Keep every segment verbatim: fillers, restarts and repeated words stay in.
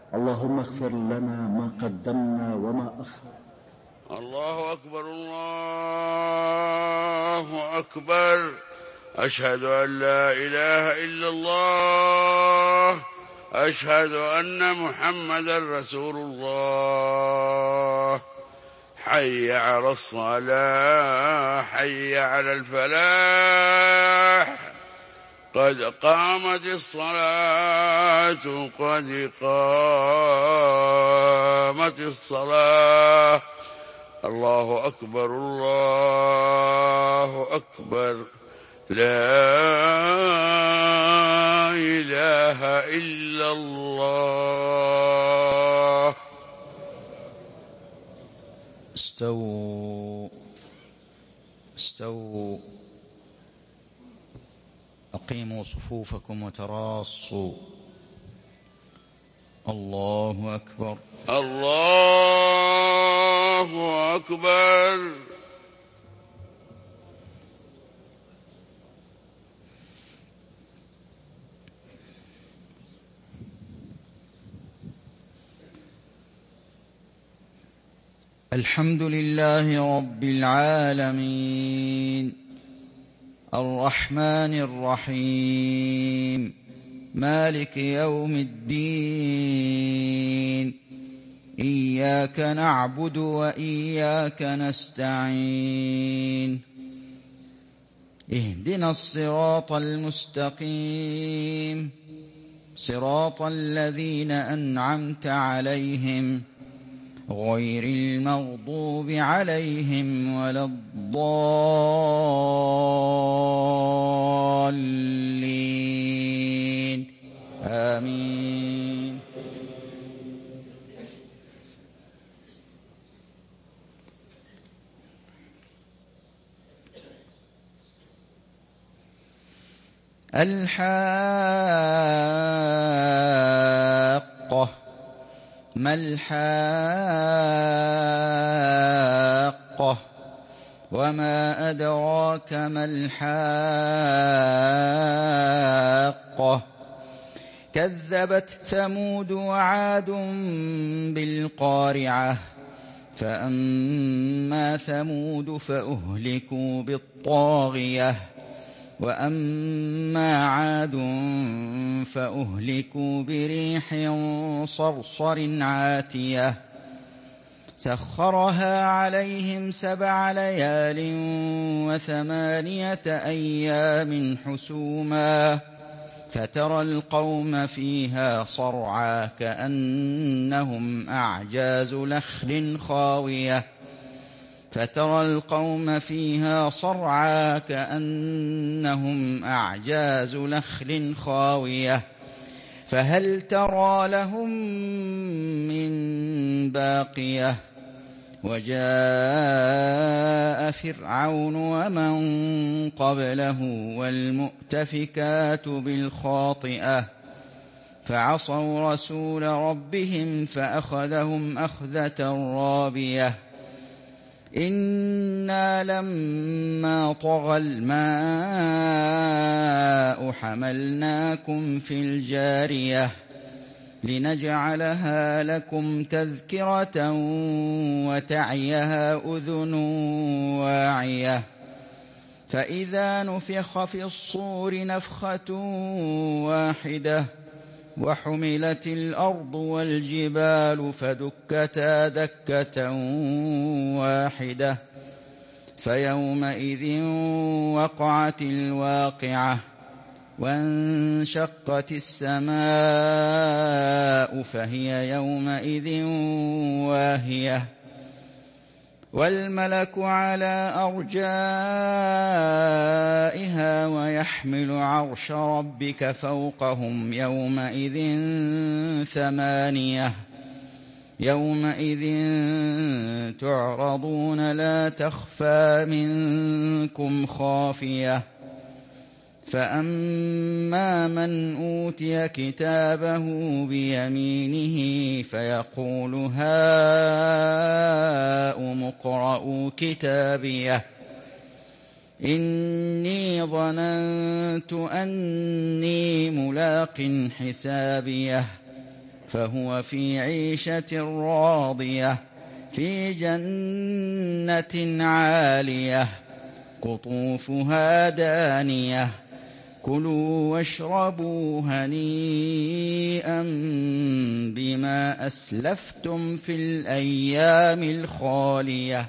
اللهم اغفر لنا ما قدمنا وما أخرنا. الله أكبر الله أكبر. أشهد أن لا إله إلا الله. أشهد أن محمدا رسول الله. حي على الصلاة، حي على الفلاح، قد قامت الصلاة، قد قامت الصلاة. الله أكبر الله أكبر. لا إله إلا الله. استووا استووا أقيموا صفوفكم وتراصوا. الله أكبر الله أكبر. الحمد لله رب العالمين، الرحمن الرحيم، مالك يوم الدين. إياك نعبد وإياك نستعين. اهدنا الصراط المستقيم، صراط الذين أنعمت عليهم غير المغضوب عليهم ولا الضالين. آمين. الحاقة. ما الحاقة؟ وما أدراك ما الحاقة؟ كذبت ثمود وعاد بالقارعة. فأما ثمود فأهلكوا بالطاغية، وأما عاد فأهلكوا بريح صرصر عاتية سخرها عليهم سبع ليال وثمانية أيام حسوما، فترى القوم فيها صرعى كأنهم أعجاز نخل خاوية فترى القوم فيها صرعى كأنهم أعجاز نخل خاوية فهل ترى لهم من باقية. وجاء فرعون ومن قبله والمؤتفكات بالخاطئة فعصوا رسول ربهم فأخذهم أخذة رابية. إنا لما طغى الماء حملناكم في الجارية لنجعلها لكم تذكرة وتعيها أذن واعية. فإذا نفخ في الصور نفخة واحدة وحملت الأرض والجبال فدكتا دكة واحدة فيومئذ وقعت الواقعة وانشقت السماء فهي يومئذ واهية والملك على أرجائها ويحمل عرش ربك فوقهم يومئذ ثمانية يومئذ تعرضون لا تخفى منكم خافية. فأما من أوتي كتابه بيمينه فيقول هاؤم اقرءوا كتابيه إني ظننت أني ملاق حسابيه فهو في عيشة راضية في جنة عالية قطوفها دانية كلوا واشربوا هنيئا بما أسلفتم في الأيام الخالية.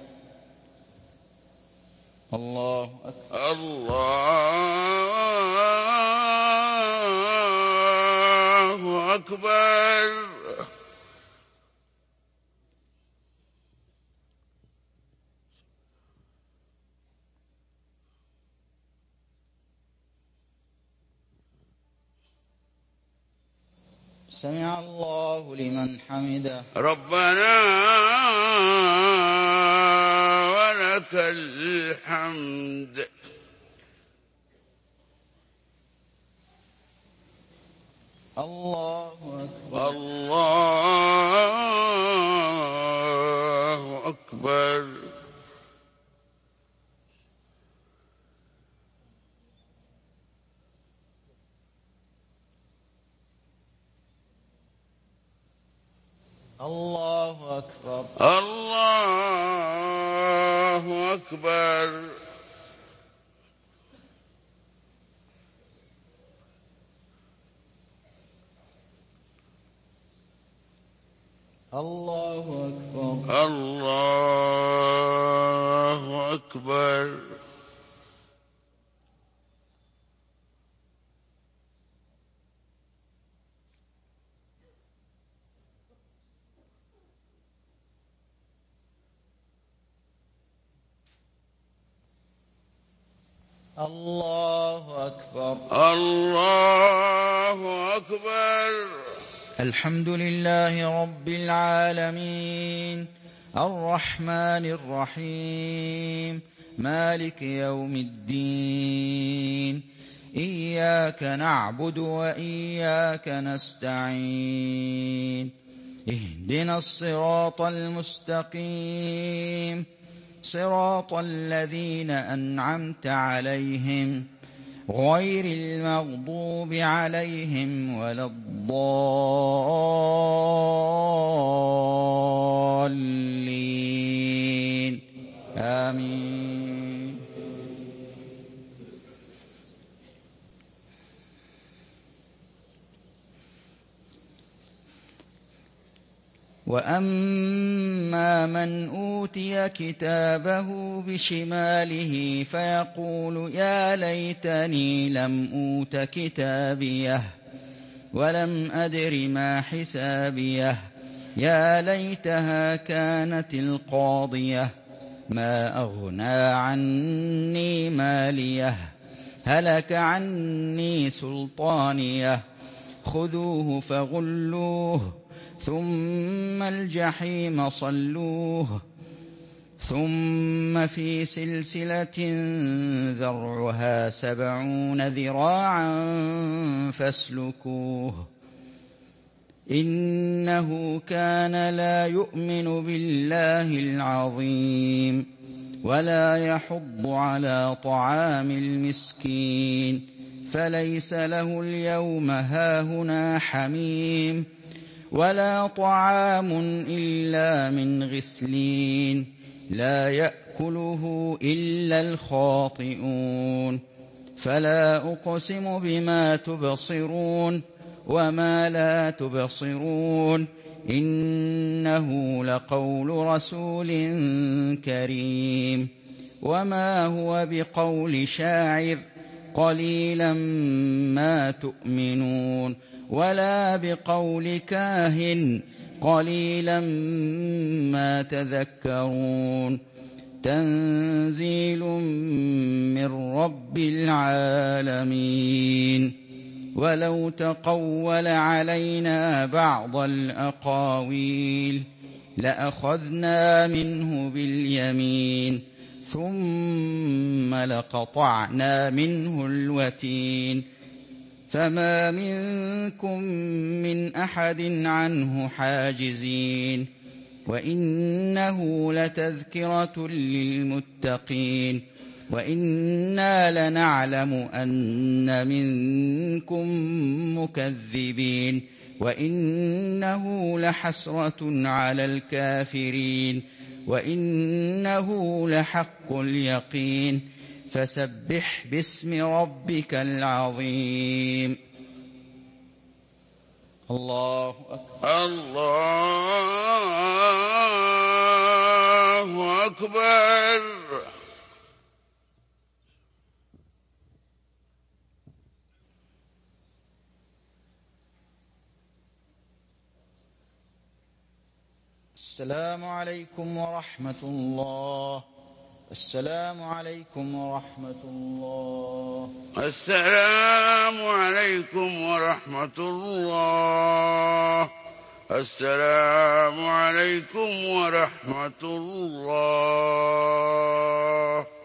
الله أكبر. الله أكبر. سمع الله لمن حمده. ربنا ولك الحمد. الله أكبر. الله أكبر. الله أكبر. الله أكبر. الله أكبر. الله أكبر. الله أكبر. الله أكبر. الحمد لله رب العالمين الرحمن الرحيم مالك يوم الدين إياك نعبد وإياك نستعين اهدنا الصراط المستقيم صراط الذين أنعمت عليهم غير المغضوب عليهم ولا الضالين آمين. وأما من أوتي كتابه بشماله فيقول يا ليتني لم أوت كتابيه ولم أدر ما حسابيه يا ليتها كانت القاضية ما أغنى عني ماليه هلك عني سلطانيه خذوه فغلوه ثم الجحيم صلوه ثم في سلسلة ذرعها سبعون ذراعا فاسلكوه إنه كان لا يؤمن بالله العظيم ولا يحض على طعام المسكين فليس له اليوم هاهنا حميم ولا طعام إلا من غسلين لا يأكله إلا الخاطئون فلا أقسم بما تبصرون وما لا تبصرون إنه لقول رسول كريم وما هو بقول شاعر قليلا ما تؤمنون ولا بقول كاهن قليلا ما تذكرون تنزيل من رب العالمين ولو تقول علينا بعض الأقاويل لأخذنا منه باليمين ثم لقطعنا منه الوتين فما منكم من أحد عنه حاجزين وإنه لتذكرة للمتقين وإنا لنعلم أن منكم مكذبين وإنه لحسرة على الكافرين وإنه لحق اليقين فسبح باسم ربك العظيم. الله أكبر. الله أكبر. السلام عليكم ورحمة الله. السلام عليكم ورحمة الله. السلام عليكم ورحمة الله. السلام عليكم ورحمة الله.